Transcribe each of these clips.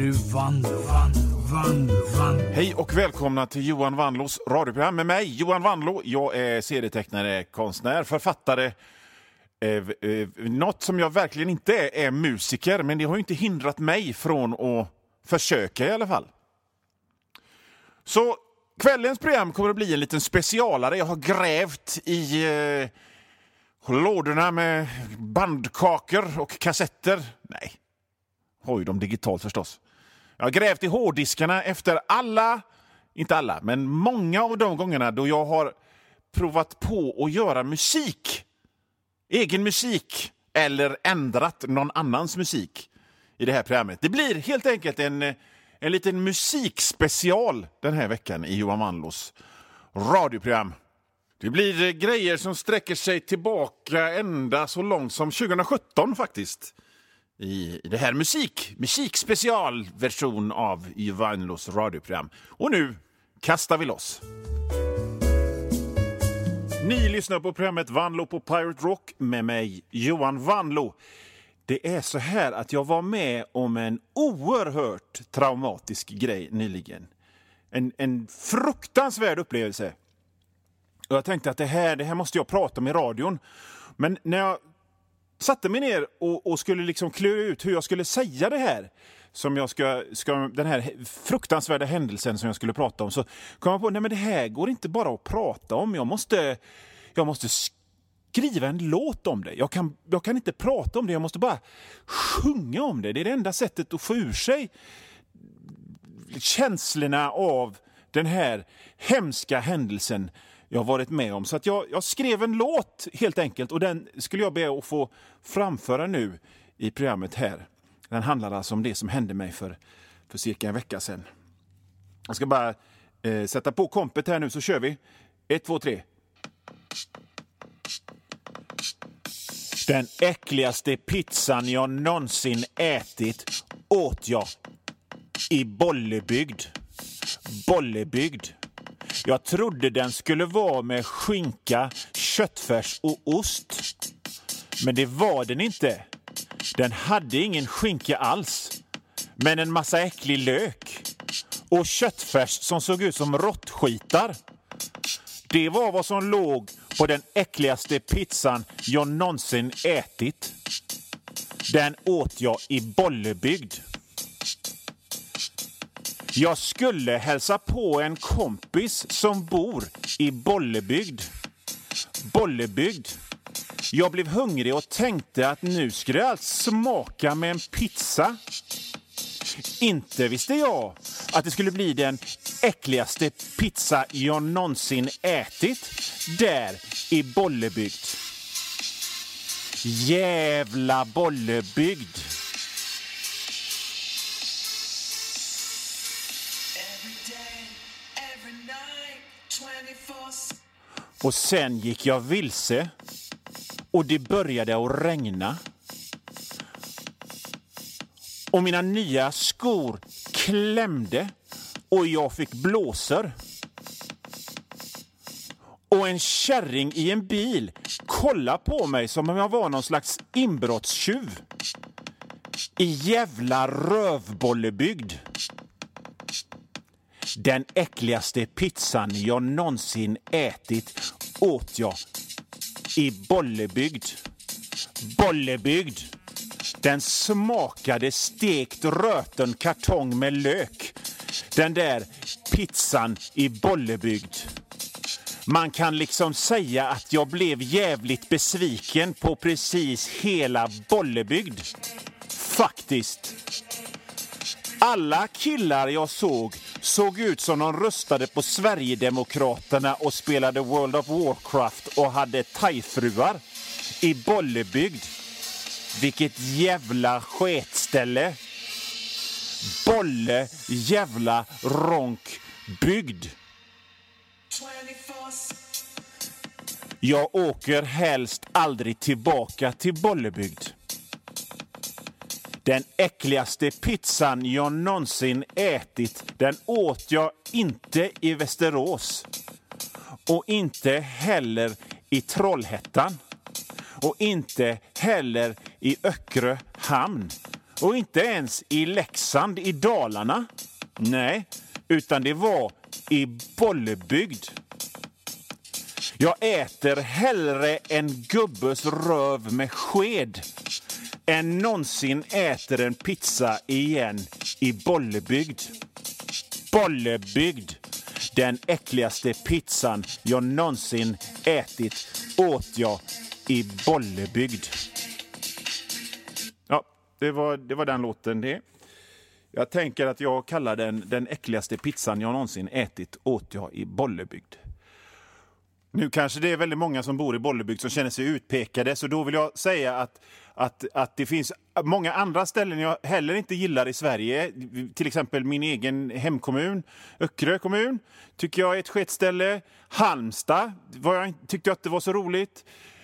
nu Vanlo. Hej och välkomna till Johan Vanlos radioprogram med mig, Johan Vanlo. Jag är serietecknare, konstnär, författare. Något som jag verkligen inte är musiker, men det har ju inte hindrat mig från att försöka i alla fall. Så kvällens program kommer att bli en liten specialare. Jag har grävt i lådorna med bandkakor och kassetter. Nej, har ju de digitalt förstås. Jag har grävt i hårddiskarna efter inte alla, men många av de gångerna då jag har provat på att göra musik. Egen musik eller ändrat någon annans musik i det här programmet. Det blir helt enkelt en liten musikspecial den här veckan i Johan Vanlos radioprogram. Det blir grejer som sträcker sig tillbaka ända så långt som 2017 faktiskt. I det här musikspecialversion av Johan Vanlos radioprogram. Och nu kastar vi loss. Ni lyssnar på programmet Vanlo på Pirate Rock med mig, Johan Vanlo. Det är så här att jag var med om en oerhört traumatisk grej nyligen. En fruktansvärd upplevelse. Och jag tänkte att det här måste jag prata om i radion. Men när jag satte mig ner och skulle liksom klura ut hur jag skulle säga det här, som jag ska den här fruktansvärda händelsen som jag skulle prata om, så kom jag på, nej men det här går inte bara att prata om. Jag måste skriva en låt om det. Jag kan inte prata om det, jag måste bara sjunga om det. Det är det enda sättet att få ur sig känslorna av den här hemska händelsen jag har varit med om. Så att jag skrev en låt helt enkelt, och den skulle jag be att få framföra nu i programmet här. Den handlar alltså om det som hände mig för cirka en vecka sedan. Jag ska bara sätta på kompet här nu, så kör vi. 1, 2, 3. Den äckligaste pizzan jag någonsin ätit åt jag i Bollebygd. Jag trodde den skulle vara med skinka, köttfärs och ost. Men det var den inte. Den hade ingen skinka alls. Men en massa äcklig lök. Och köttfärs som såg ut som råttskitar. Det var vad som låg på den äckligaste pizzan jag någonsin ätit. Den åt jag i Bollebygd. Jag skulle hälsa på en kompis som bor i Bollebygd. Jag blev hungrig och tänkte att nu skulle allt smaka med en pizza. Inte visste jag att det skulle bli den äckligaste pizza jag någonsin ätit där i Bollebygd. Jävla Bollebygd. Och sen gick jag vilse och det började att regna. Och mina nya skor klämde och jag fick blåsor. Och en kärring i en bil kollade på mig som om jag var någon slags inbrottstjuv. I jävla Rövbollebygd. Den äckligaste pizzan jag någonsin ätit åt jag i Bollebygd. Den smakade stekt röten kartong med lök. Den där pizzan i Bollebygd. Man kan liksom säga att jag blev jävligt besviken på precis hela Bollebygd. Faktiskt. Alla killar jag såg ut som de röstade på Sverigedemokraterna och spelade World of Warcraft och hade thai-fruar i Bollebygd. Vilket jävla sketställe. Bolle jävla ronkbygd. Jag åker helst aldrig tillbaka till Bollebygd. Den äckligaste pizzan jag någonsin ätit, den åt jag inte i Västerås. Och inte heller i Trollhättan. Och inte heller i Öckerö hamn. Och inte ens i Leksand i Dalarna. Nej, utan det var i Bollebygd. Jag äter hellre en gubbes röv med sked än någonsin äter en pizza igen i Bollebygd. Bollebygd. Den äckligaste pizzan jag någonsin ätit åt jag i Bollebygd. Ja, det var den låten det. Jag tänker att jag kallar den äckligaste pizzan jag någonsin ätit åt jag i Bollebygd. Nu kanske det är väldigt många som bor i Bollebygd som känner sig utpekade, så då vill jag säga att det finns många andra ställen jag heller inte gillar i Sverige. Till exempel min egen hemkommun, Öckerö kommun, tycker jag är ett sketställe. Halmstad tyckte jag att det var så roligt.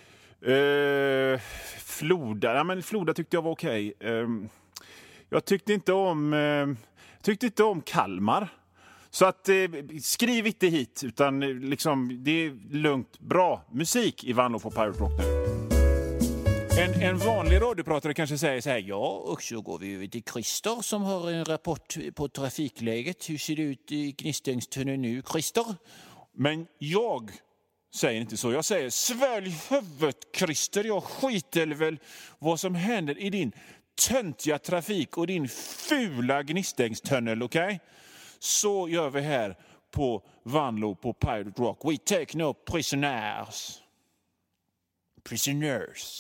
Floda tyckte jag var okej. Jag tyckte inte om Kalmar. Så att skriv inte hit, utan liksom, det är lugnt. Bra musik i Vanlo på Pirate Rock nu. En vanlig radiopratare kanske säger så här: ja, och så går vi över till Christer som har en rapport på trafikläget. Hur ser det ut i Gnistengstunneln nu, Christer? Men jag säger inte så. Jag säger: svälj huvudet, Christer. Jag skiter väl vad som händer i din töntiga trafik och din fula Gnistengstunnel, okej? Så gör vi här på Vanlo på Pirate Rock. We take no prisoners. Prisoners.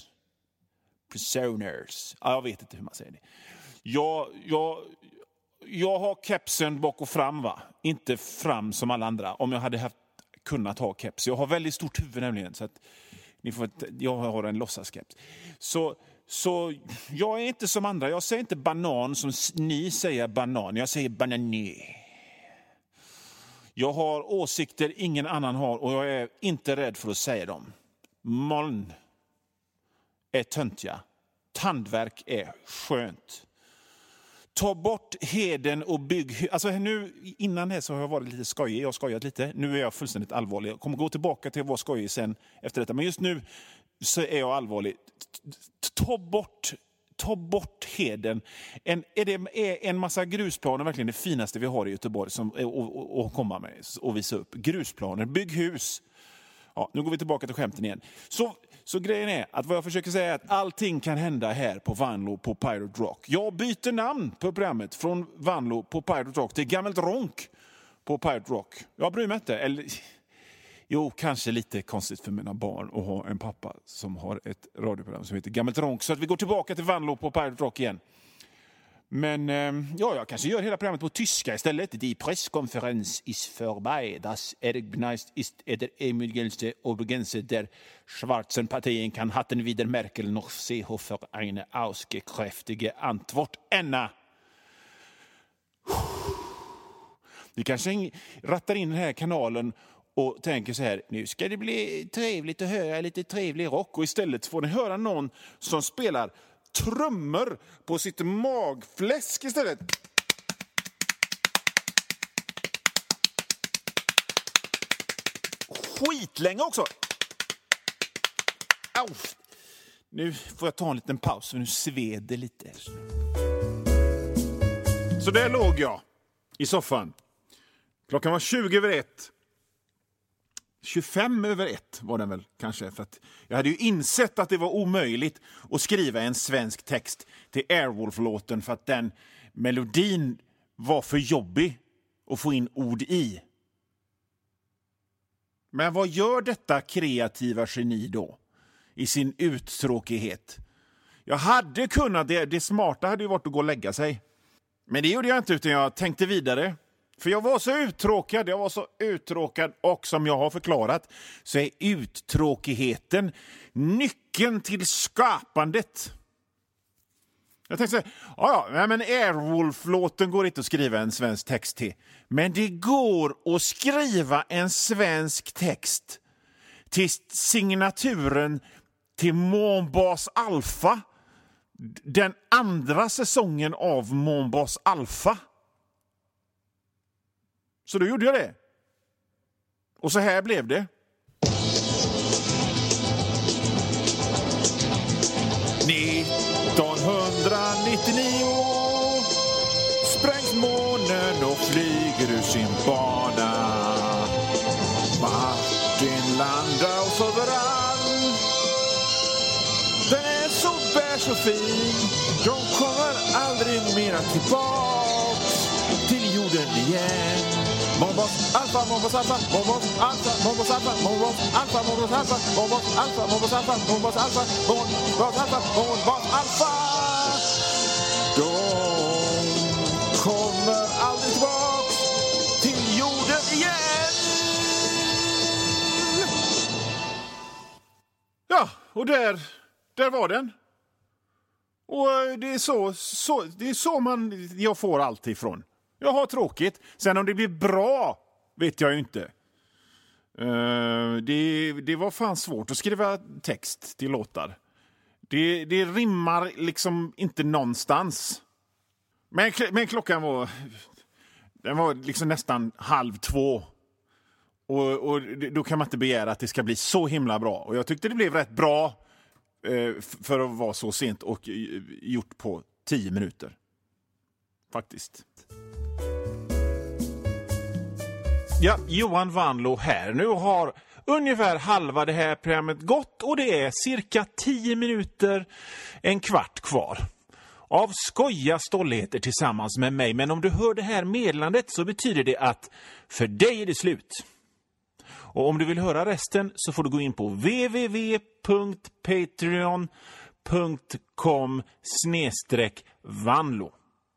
Ja, jag vet inte hur man säger det. Jag har kepsen bak och fram, va? Inte fram som alla andra. Om jag hade kunnat ha keps. Jag har väldigt stort huvud nämligen, så att jag har en låtsaskeps. Så jag är inte som andra. Jag säger inte banan som ni säger banan. Jag säger banané. Jag har åsikter ingen annan har, och jag är inte rädd för att säga dem. Moln är töntiga. Tandverk är skönt. Ta bort heden och bygg. Alltså nu, innan det så har jag varit lite skojig. Jag har skojat lite. Nu är jag fullständigt allvarlig. Jag kommer gå tillbaka till att vara skojig sen efter detta. Men just nu så är jag allvarlig. Ta bort heden. Är en massa grusplaner verkligen det finaste vi har i Göteborg som att komma med och visa upp? Grusplaner, bygg hus. Ja, nu går vi tillbaka till skämten igen. Så grejen är att vad jag försöker säga är att allting kan hända här på Vanlo på Pirate Rock. Jag byter namn på programmet från Vanlo på Pirate Rock till Gammalt Ronk på Pirate Rock. Jag bryr mig inte. Eller, jo, kanske lite konstigt för mina barn att ha en pappa som har ett radioprogram som heter Gammalt Ronk. Så att vi går tillbaka till Vanlo på Pirate Rock igen. Men jag kanske gör hela programmet på tyska istället. Die Presskonferenz ist vorbei. Das Ergebnis ist der Ergebnisse Obergrenze der schwarzen Partien kan hatten wieder Merkel noch Seehofer eine ausgekräftige Antwort änna. Vi kanske rattar in den här kanalen och tänker så här: nu ska det bli trevligt att höra lite trevlig rock. Och istället får ni höra någon som spelar trummor på sitt magfläsk istället. Skitlänge också. Au. Nu får jag ta en liten paus för nu sveder lite. Så där låg jag i soffan. Klockan var 20:01. 25:01 var den väl kanske, för att jag hade ju insett att det var omöjligt att skriva en svensk text till Airwolf-låten för att den melodin var för jobbig att få in ord i. Men vad gör detta kreativa geni då i sin uttråkighet? Jag hade kunnat, det smarta hade ju varit att gå och lägga sig. Men det gjorde jag inte, utan jag tänkte vidare. För jag var så uttråkad och som jag har förklarat så är uttråkigheten nyckeln till skapandet. Jag tänkte så här, men Airwolf-låten går inte att skriva en svensk text till. Men det går att skriva en svensk text till signaturen till Månbas Alpha. Den andra säsongen av Månbas Alpha. Så då gjorde jag det. Och så här blev det. 1990 99 sprängs månen och flyger ur sin bana. Martin Landau överall. Den är så bärs och fin. De kommer aldrig mera tillbaks till jorden igen. Mombos alfa, Mombos alfa, Mombos alfa, Mombos alfa, Mombos alfa, Mombos alfa, Mombos alfa, Mombos alfa, Mombos alfa, Mombos alfa, Mombos alfa. De kommer aldrig tillbaks till jorden igen. Ja, och där var den. Och det är så jag får allt ifrån. Jag har tråkigt. Sen om det blir bra vet jag ju inte. Det var fan svårt att skriva text till låtar. Det rimmar liksom inte någonstans. Men klockan var liksom nästan 1:30. Och då kan man inte begära att det ska bli så himla bra. Och jag tyckte det blev rätt bra för att vara så sent och gjort på 10 minuter. Faktiskt. Ja, Johan Vanlo här. Nu har ungefär halva det här programmet gått och det är cirka 10 minuter, en kvart kvar. Av skoja stolligheter tillsammans med mig. Men om du hör det här meddelandet så betyder det att för dig är det slut. Och om du vill höra resten så får du gå in på www.patreon.com/Vanlo.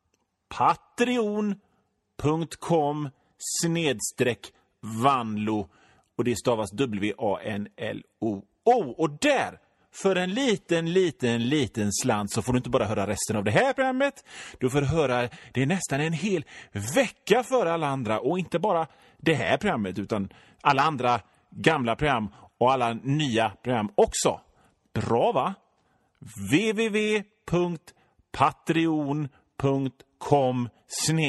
patreon.com/Vanlo och det stavas WANLO. Och där, för en liten slant så får du inte bara höra resten av det här programmet. Du får höra det nästan en hel vecka för alla andra. Och inte bara det här programmet utan alla andra gamla program och alla nya program också. Bra va? www.patreon.com/Vanlo